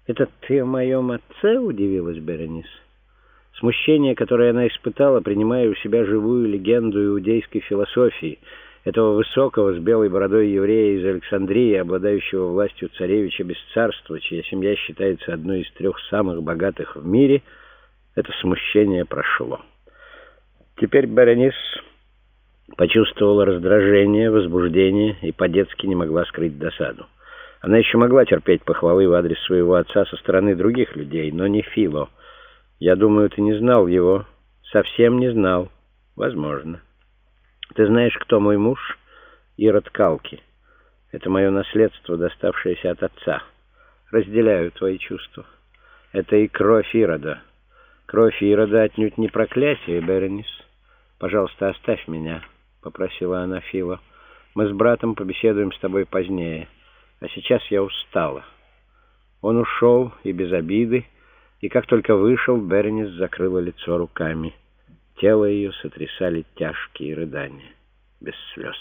«Это ты о моем отце?» — удивилась Беренис. Смущение, которое она испытала, принимая у себя живую легенду иудейской философии, этого высокого с белой бородой еврея из Александрии, обладающего властью царевича без царства, чья семья считается одной из 3 самых богатых в мире, это смущение прошло. Теперь Беренис почувствовала раздражение, возбуждение и по-детски не могла скрыть досаду. Она еще могла терпеть похвалы в адрес своего отца со стороны других людей, но не Фило. «Я думаю, ты не знал его». «Совсем не знал». «Возможно». «Ты знаешь, кто мой муж?» «Ирод Калки. Это мое наследство, доставшееся от отца. Разделяю твои чувства. Это и кровь Ирода. Кровь Ирода отнюдь не проклятие, Беренис. Пожалуйста, оставь меня», — попросила она Фило. «Мы с братом побеседуем с тобой позднее. А сейчас я устала». Он ушел и без обиды, и как только вышел, Беренис закрыла лицо руками. Тело ее сотрясали тяжкие рыдания, без слез.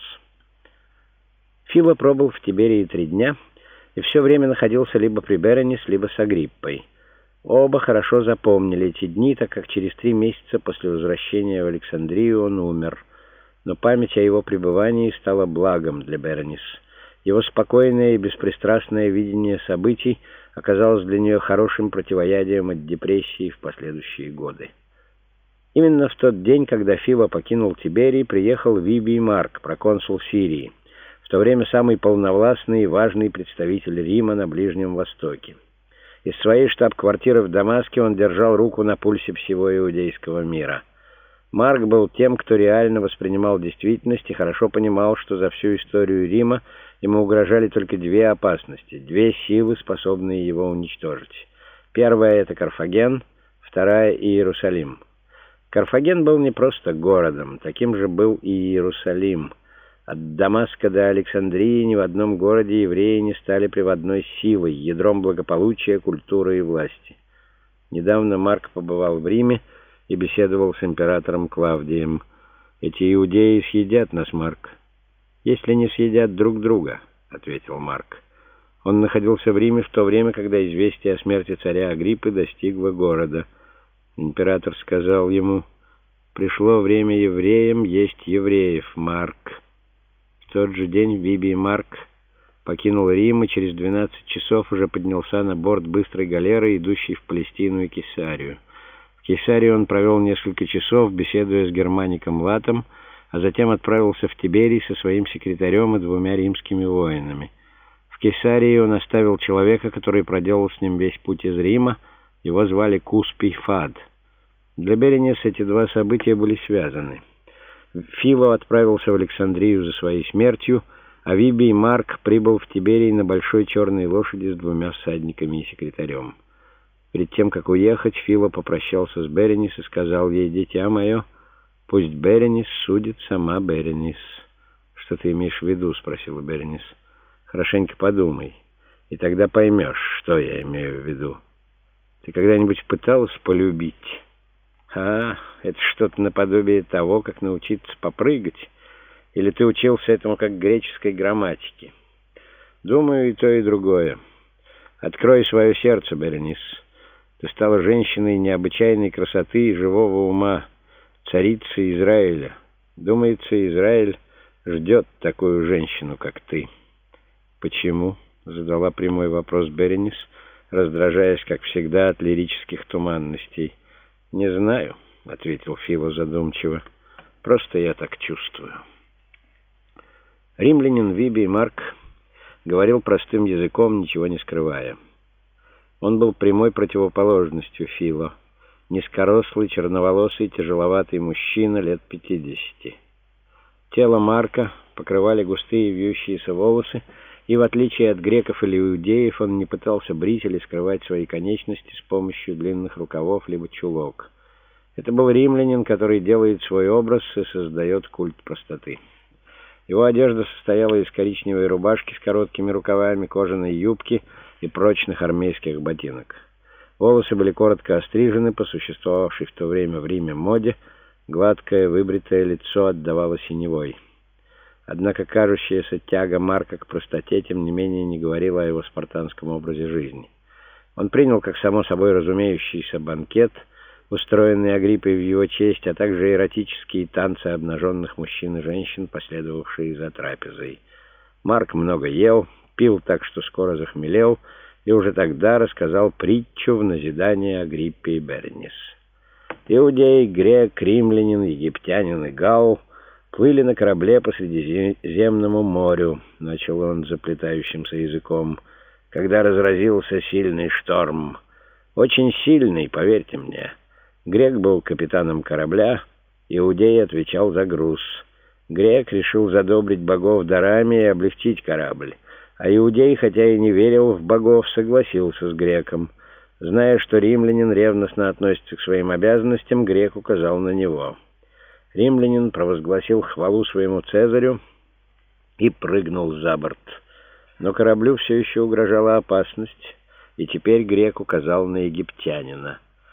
Фило пробыл в Тиберии 3 дня и все время находился либо при Беренис, либо с Агриппой. Оба хорошо запомнили эти дни, так как через 3 месяца после возвращения в Александрию он умер. Но память о его пребывании стала благом для Беренис. Его спокойное и беспристрастное видение событий оказалось для нее хорошим противоядием от депрессии в последующие годы. Именно в тот день, когда Фило покинул Тиберий, приехал Вибий Марк, проконсул Сирии, в то время самый полновластный и важный представитель Рима на Ближнем Востоке. Из своей штаб-квартиры в Дамаске он держал руку на пульсе всего иудейского мира. Марк был тем, кто реально воспринимал действительность и хорошо понимал, что за всю историю Рима ему угрожали только 2 опасности, 2 силы, способные его уничтожить. Первая — это Карфаген, вторая — Иерусалим. Карфаген был не просто городом, таким же был и Иерусалим. От Дамаска до Александрии ни в одном городе евреи не стали приводной силой, ядром благополучия, культуры и власти. Недавно Марк побывал в Риме и беседовал с императором Клавдием. «Эти иудеи съедят нас, Марк, если не съедят друг друга», — ответил Марк. Он находился в Риме в то время, когда известие о смерти царя Агриппы достигло города. Император сказал ему: «Пришло время евреям есть евреев, Марк». В тот же день Вибий Марк покинул Рим и через 12 часов уже поднялся на борт быстрой галеры, идущей в Палестину и Кесарию. В Кесарии он провел несколько часов, беседуя с Германиком Латом, а затем отправился в Тиберий со своим секретарем и 2 римскими воинами. В Кесарии он оставил человека, который проделал с ним весь путь из Рима. Его звали Куспий Фад. Для Беренис эти 2 события были связаны. Фило отправился в Александрию за своей смертью, а Вибий Марк прибыл в Тиберий на большой черной лошади с 2 всадниками и секретарем. Перед тем, как уехать, Фило попрощался с Беренис и сказал ей: «Дитя мое, пусть Беренис судит сама Беренис». «Что ты имеешь в виду?» — спросила Беренис. «Хорошенько подумай, и тогда поймешь, что я имею в виду. Ты когда-нибудь пыталась полюбить?» Это что-то наподобие того, как научиться попрыгать. Или ты учился этому как греческой грамматике?» «Думаю, и то, и другое. Открой свое сердце, Беренис. Ты стала женщиной необычайной красоты и живого ума, царицей Израиля. Думается, Израиль ждет такую женщину, как ты». «Почему?» — задала прямой вопрос Беренис, раздражаясь, как всегда, от лирических туманностей. «Не знаю», — ответил Фило задумчиво. «Просто я так чувствую». Римлянин Вибий Марк говорил простым языком, ничего не скрывая. Он был прямой противоположностью Фило. Низкорослый, черноволосый, тяжеловатый мужчина лет 50. Тело Марка покрывали густые вьющиеся волосы, и в отличие от греков или иудеев он не пытался брить или скрывать свои конечности с помощью длинных рукавов либо чулок. Это был римлянин, который делает свой образ и создает культ простоты. Его одежда состояла из коричневой рубашки с короткими рукавами, кожаной юбки и прочных армейских ботинок. Волосы были коротко острижены по существовавшей в то время в Риме моде, гладкое выбритое лицо отдавало синевой. Однако кажущаяся тяга Марка к простоте, тем не менее, не говорила о его спартанском образе жизни. Он принял, как само собой разумеющийся, банкет, устроенный Агриппой в его честь, а также эротические танцы обнаженных мужчин и женщин, последовавшие за трапезой. Марк много ел, пил так, что скоро захмелел, и уже тогда рассказал притчу в назидание Агриппе и Беренис. Иудей, грек, римлянин, египтянин и галл плыли на корабле по Средиземному морю, начал он заплетающимся языком, когда разразился сильный шторм. Очень сильный, поверьте мне. Грек был капитаном корабля, иудей отвечал за груз. Грек решил задобрить богов дарами и облегчить корабль, а иудей, хотя и не верил в богов, согласился с греком. Зная, что римлянин ревностно относится к своим обязанностям, грек указал на него. Римлянин провозгласил хвалу своему Цезарю и прыгнул за борт. Но кораблю все еще угрожала опасность, и теперь грек указал на египтянина.